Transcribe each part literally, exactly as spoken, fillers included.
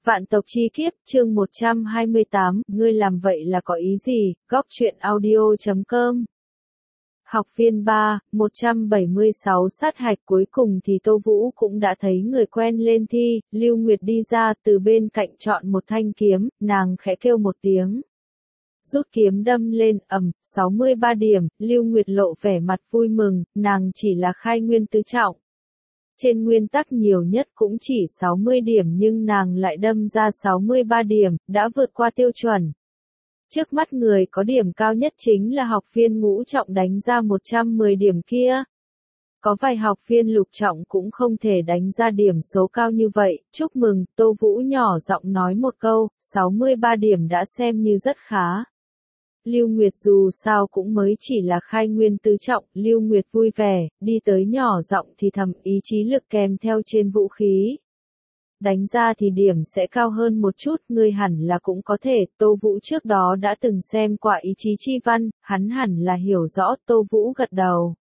Vạn tộc chi kiếp, chương một trăm hai mươi tám, ngươi làm vậy là có ý gì? Góc truyện audio chấm com. Học viên ba, một trăm bảy mươi sáu sát hạch cuối cùng thì Tô Vũ cũng đã thấy người quen lên thi, Lưu Nguyệt đi ra từ bên cạnh chọn một thanh kiếm, nàng khẽ kêu một tiếng. Rút kiếm đâm lên, ầm, sáu mươi ba điểm, Lưu Nguyệt lộ vẻ mặt vui mừng, nàng chỉ là khai nguyên tứ trọng. Trên nguyên tắc nhiều nhất cũng chỉ sáu mươi điểm nhưng nàng lại đâm ra sáu mươi ba điểm, đã vượt qua tiêu chuẩn. Trước mắt người có điểm cao nhất chính là học viên ngũ trọng đánh ra một trăm mười điểm kia. Có vài học viên lục trọng cũng không thể đánh ra điểm số cao như vậy, chúc mừng, Tô Vũ nhỏ giọng nói một câu, sáu mươi ba điểm đã xem như rất khá. Lưu Nguyệt dù sao cũng mới chỉ là khai nguyên tứ trọng, Lưu Nguyệt vui vẻ, đi tới nhỏ giọng thì thầm ý chí lực kèm theo trên vũ khí. Đánh ra thì điểm sẽ cao hơn một chút, ngươi hẳn là cũng có thể, Tô Vũ trước đó đã từng xem qua ý chí chi văn, hắn hẳn là hiểu rõ, Tô Vũ gật đầu.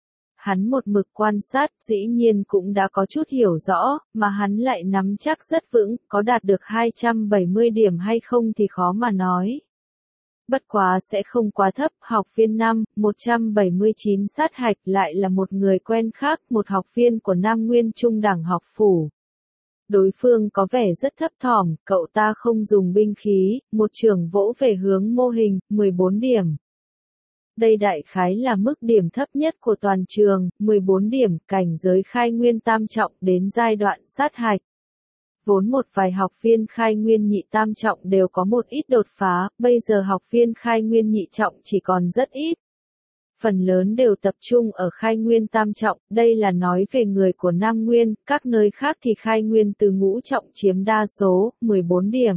Hắn một mực quan sát, dĩ nhiên cũng đã có chút hiểu rõ, mà hắn lại nắm chắc rất vững, có đạt được hai trăm bảy mươi điểm hay không thì khó mà nói. Bất quá sẽ không quá thấp, học viên năm, một trăm bảy mươi chín sát hạch lại là một người quen khác, một học viên của Nam Nguyên Trung đẳng học phủ. Đối phương có vẻ rất thấp thỏm, cậu ta không dùng binh khí, một trường vỗ về hướng mô hình, mười bốn điểm. Đây đại khái là mức điểm thấp nhất của toàn trường, mười bốn điểm, cảnh giới khai nguyên tam trọng đến giai đoạn sát hạch. Vốn một vài học viên khai nguyên nhị tam trọng đều có một ít đột phá, bây giờ học viên khai nguyên nhị trọng chỉ còn rất ít. Phần lớn đều tập trung ở khai nguyên tam trọng, đây là nói về người của Nam Nguyên, các nơi khác thì khai nguyên từ ngũ trọng chiếm đa số, mười bốn điểm.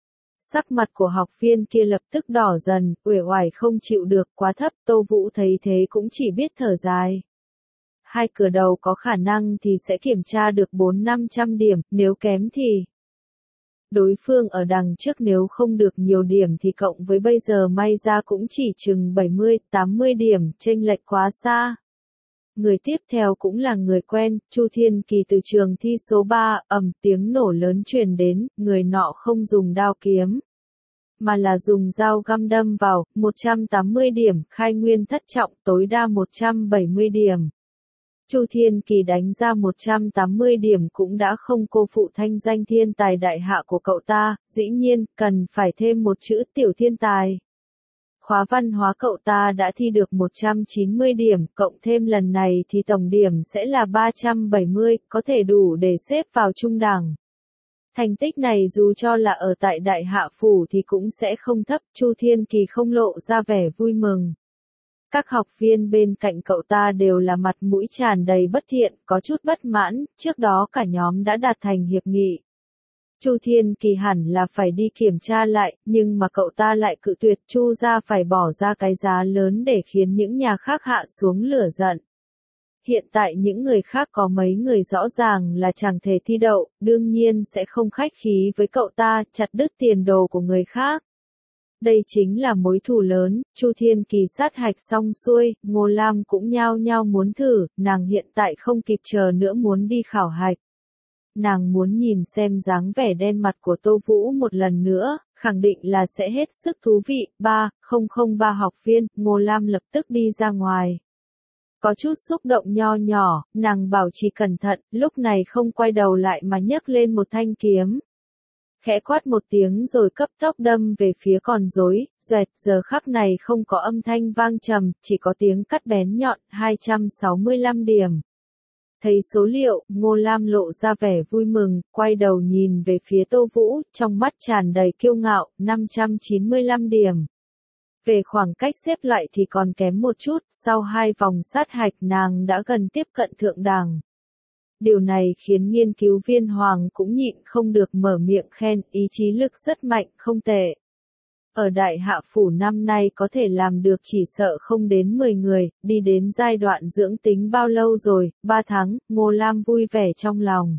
Sắc mặt của học viên kia lập tức đỏ dần, uể oải không chịu được, quá thấp, Tô Vũ thấy thế cũng chỉ biết thở dài. Hai cửa đầu có khả năng thì sẽ kiểm tra được bốn năm trăm điểm, nếu kém thì đối phương ở đằng trước, nếu không được nhiều điểm thì cộng với bây giờ may ra cũng chỉ chừng bảy mươi tám mươi điểm, chênh lệch quá xa. Người tiếp theo cũng là người quen, Chu Thiên Kỳ từ trường thi số ba, ầm tiếng nổ lớn truyền đến, người nọ không dùng đao kiếm, mà là dùng dao găm đâm vào, một trăm tám mươi điểm, khai nguyên thất trọng, tối đa một trăm bảy mươi điểm. Chu Thiên Kỳ đánh ra một trăm tám mươi điểm cũng đã không cô phụ thanh danh thiên tài đại hạ của cậu ta, dĩ nhiên, cần phải thêm một chữ tiểu thiên tài. Khóa văn hóa cậu ta đã thi được một trăm chín mươi điểm, cộng thêm lần này thì tổng điểm sẽ là ba trăm bảy mươi, có thể đủ để xếp vào trung đẳng. Thành tích này dù cho là ở tại đại hạ phủ thì cũng sẽ không thấp, Chu Thiên Kỳ không lộ ra vẻ vui mừng. Các học viên bên cạnh cậu ta đều là mặt mũi tràn đầy bất thiện, có chút bất mãn, trước đó cả nhóm đã đạt thành hiệp nghị. Chu Thiên Kỳ hẳn là phải đi kiểm tra lại, nhưng mà cậu ta lại cự tuyệt, Chu ra phải bỏ ra cái giá lớn để khiến những nhà khác hạ xuống lửa giận. Hiện tại những người khác có mấy người rõ ràng là chẳng thể thi đậu, đương nhiên sẽ không khách khí với cậu ta, chặt đứt tiền đồ của người khác. Đây chính là mối thù lớn, Chu Thiên Kỳ sát hạch xong xuôi, Ngô Lam cũng nhao nhao muốn thử, nàng hiện tại không kịp chờ nữa muốn đi khảo hạch. Nàng muốn nhìn xem dáng vẻ đen mặt của Tô Vũ một lần nữa, khẳng định là sẽ hết sức thú vị. Ba, không không ba học viên, Ngô Lam lập tức đi ra ngoài. Có chút xúc động nho nhỏ, nàng bảo trì cẩn thận, lúc này không quay đầu lại mà nhấc lên một thanh kiếm. Khẽ quát một tiếng rồi cấp tốc đâm về phía con rối, xoẹt, giờ khắc này không có âm thanh vang trầm, chỉ có tiếng cắt bén nhọn, hai trăm sáu mươi lăm điểm. Thấy số liệu, Ngô Lam lộ ra vẻ vui mừng, quay đầu nhìn về phía Tô Vũ, trong mắt tràn đầy kiêu ngạo, năm trăm chín mươi lăm điểm. Về khoảng cách xếp loại thì còn kém một chút, sau hai vòng sát hạch nàng đã gần tiếp cận thượng đẳng. Điều này khiến nghiên cứu viên Hoàng cũng nhịn không được mở miệng khen, ý chí lực rất mạnh, không tệ. Ở đại hạ phủ năm nay có thể làm được chỉ sợ không đến mười người, đi đến giai đoạn dưỡng tính bao lâu rồi, ba tháng, Ngô Lam vui vẻ trong lòng.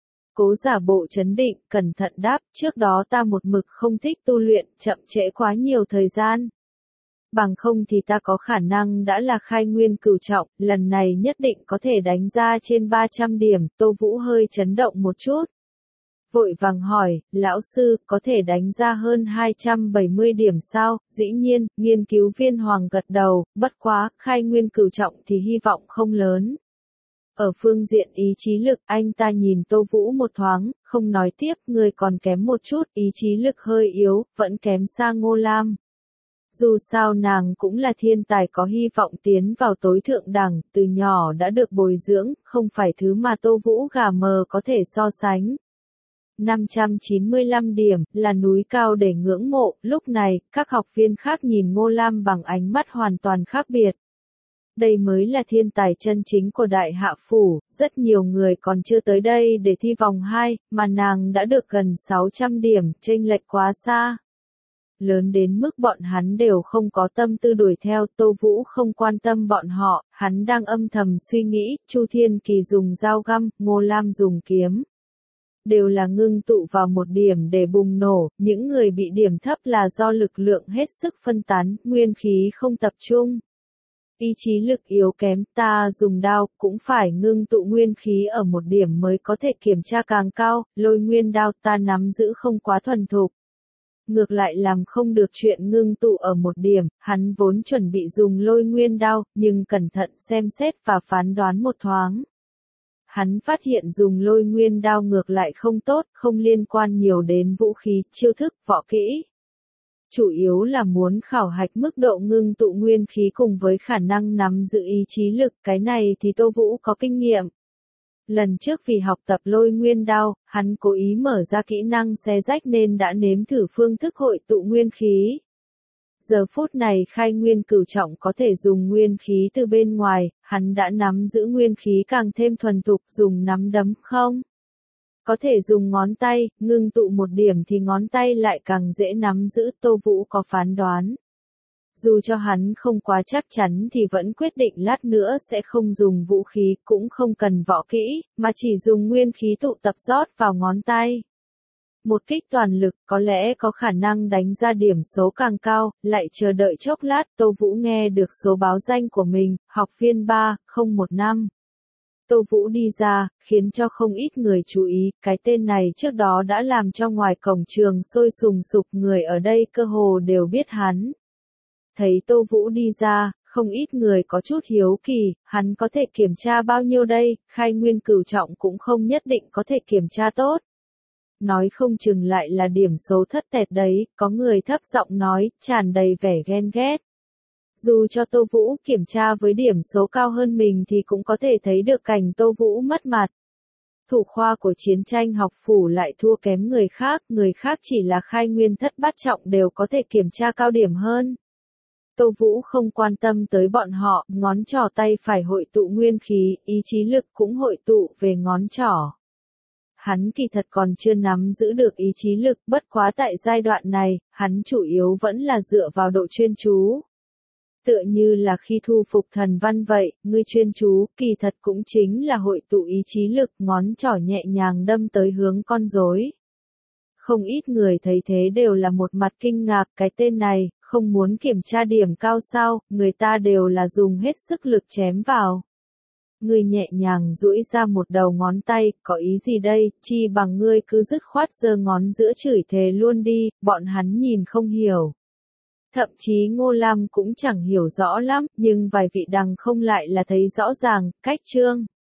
Cố giả bộ trấn định, cẩn thận đáp, trước đó ta một mực không thích tu luyện, chậm trễ quá nhiều thời gian. Bằng không thì ta có khả năng đã là khai nguyên cửu trọng, lần này nhất định có thể đánh ra trên ba trăm điểm, Tô Vũ hơi chấn động một chút. vội vàng hỏi, lão sư, có thể đánh ra hơn hai trăm bảy mươi điểm sao? Dĩ nhiên, nghiên cứu viên Hoàng gật đầu, bất quá, khai nguyên cửu trọng thì hy vọng không lớn. Ở phương diện ý chí lực, anh ta nhìn Tô Vũ một thoáng, không nói tiếp, người còn kém một chút, ý chí lực hơi yếu, vẫn kém xa Ngô Lam. Dù sao nàng cũng là thiên tài có hy vọng tiến vào tối thượng đẳng, từ nhỏ đã được bồi dưỡng, không phải thứ mà Tô Vũ gà mờ có thể so sánh. năm trăm chín mươi lăm điểm, là núi cao để ngưỡng mộ, lúc này, các học viên khác nhìn Ngô Lam bằng ánh mắt hoàn toàn khác biệt. Đây mới là thiên tài chân chính của Đại Hạ Phủ, rất nhiều người còn chưa tới đây để thi vòng hai, mà nàng đã được gần sáu trăm điểm, chênh lệch quá xa. Lớn đến mức bọn hắn đều không có tâm tư đuổi theo, Tô Vũ không quan tâm bọn họ, hắn đang âm thầm suy nghĩ, Chu Thiên Kỳ dùng dao găm, Ngô Lam dùng kiếm. Đều là ngưng tụ vào một điểm để bùng nổ, những người bị điểm thấp là do lực lượng hết sức phân tán, nguyên khí không tập trung. Ý chí lực yếu kém, ta dùng đao, cũng phải ngưng tụ nguyên khí ở một điểm mới có thể kiểm tra càng cao, lôi nguyên đao ta nắm giữ không quá thuần thục. Ngược lại làm không được chuyện ngưng tụ ở một điểm, hắn vốn chuẩn bị dùng lôi nguyên đao, nhưng cẩn thận xem xét và phán đoán một thoáng. Hắn phát hiện dùng lôi nguyên đao ngược lại không tốt, không liên quan nhiều đến vũ khí, chiêu thức, võ kỹ. Chủ yếu là muốn khảo hạch mức độ ngưng tụ nguyên khí cùng với khả năng nắm giữ ý chí lực, cái này thì Tô Vũ có kinh nghiệm. Lần trước vì học tập lôi nguyên đao, hắn cố ý mở ra kỹ năng xé rách nên đã nếm thử phương thức hội tụ nguyên khí. Giờ phút này khai nguyên cửu trọng có thể dùng nguyên khí từ bên ngoài, hắn đã nắm giữ nguyên khí càng thêm thuần thục, dùng nắm đấm không? Có thể dùng ngón tay, ngưng tụ một điểm thì ngón tay lại càng dễ nắm giữ, Tô Vũ có phán đoán. Dù cho hắn không quá chắc chắn thì vẫn quyết định lát nữa sẽ không dùng vũ khí, cũng không cần võ kỹ, mà chỉ dùng nguyên khí tụ tập rót vào ngón tay. Một kích toàn lực có lẽ có khả năng đánh ra điểm số càng cao, lại chờ đợi chốc lát, Tô Vũ nghe được số báo danh của mình, học viên ba không một năm. Tô Vũ đi ra, khiến cho không ít người chú ý, cái tên này trước đó đã làm cho ngoài cổng trường sôi sùng sục, người ở đây cơ hồ đều biết hắn. Thấy Tô Vũ đi ra, không ít người có chút hiếu kỳ, hắn có thể kiểm tra bao nhiêu đây, khai nguyên cửu trọng cũng không nhất định có thể kiểm tra tốt. Nói không chừng lại là điểm số thất tẹt đấy, có người thấp giọng nói, tràn đầy vẻ ghen ghét. Dù cho Tô Vũ kiểm tra với điểm số cao hơn mình thì cũng có thể thấy được cảnh Tô Vũ mất mặt. Thủ khoa của chiến tranh học phủ lại thua kém người khác, người khác chỉ là khai nguyên thất bát trọng đều có thể kiểm tra cao điểm hơn. Tô Vũ không quan tâm tới bọn họ, ngón trỏ tay phải hội tụ nguyên khí, ý chí lực cũng hội tụ về ngón trỏ. Hắn kỳ thật còn chưa nắm giữ được ý chí lực, bất quá tại giai đoạn này, hắn chủ yếu vẫn là dựa vào độ chuyên chú. Tựa như là khi thu phục thần văn vậy, ngươi chuyên chú, kỳ thật cũng chính là hội tụ ý chí lực, ngón trỏ nhẹ nhàng đâm tới hướng con rối. Không ít người thấy thế đều là một mặt kinh ngạc, cái tên này, không muốn kiểm tra điểm cao sao, người ta đều là dùng hết sức lực chém vào. Ngươi nhẹ nhàng duỗi ra một đầu ngón tay, có ý gì đây, chi bằng ngươi cứ dứt khoát giơ ngón giữa chửi thề luôn đi, bọn hắn nhìn không hiểu. Thậm chí Ngô Lam cũng chẳng hiểu rõ lắm, nhưng vài vị đằng không lại là thấy rõ ràng, cách chương.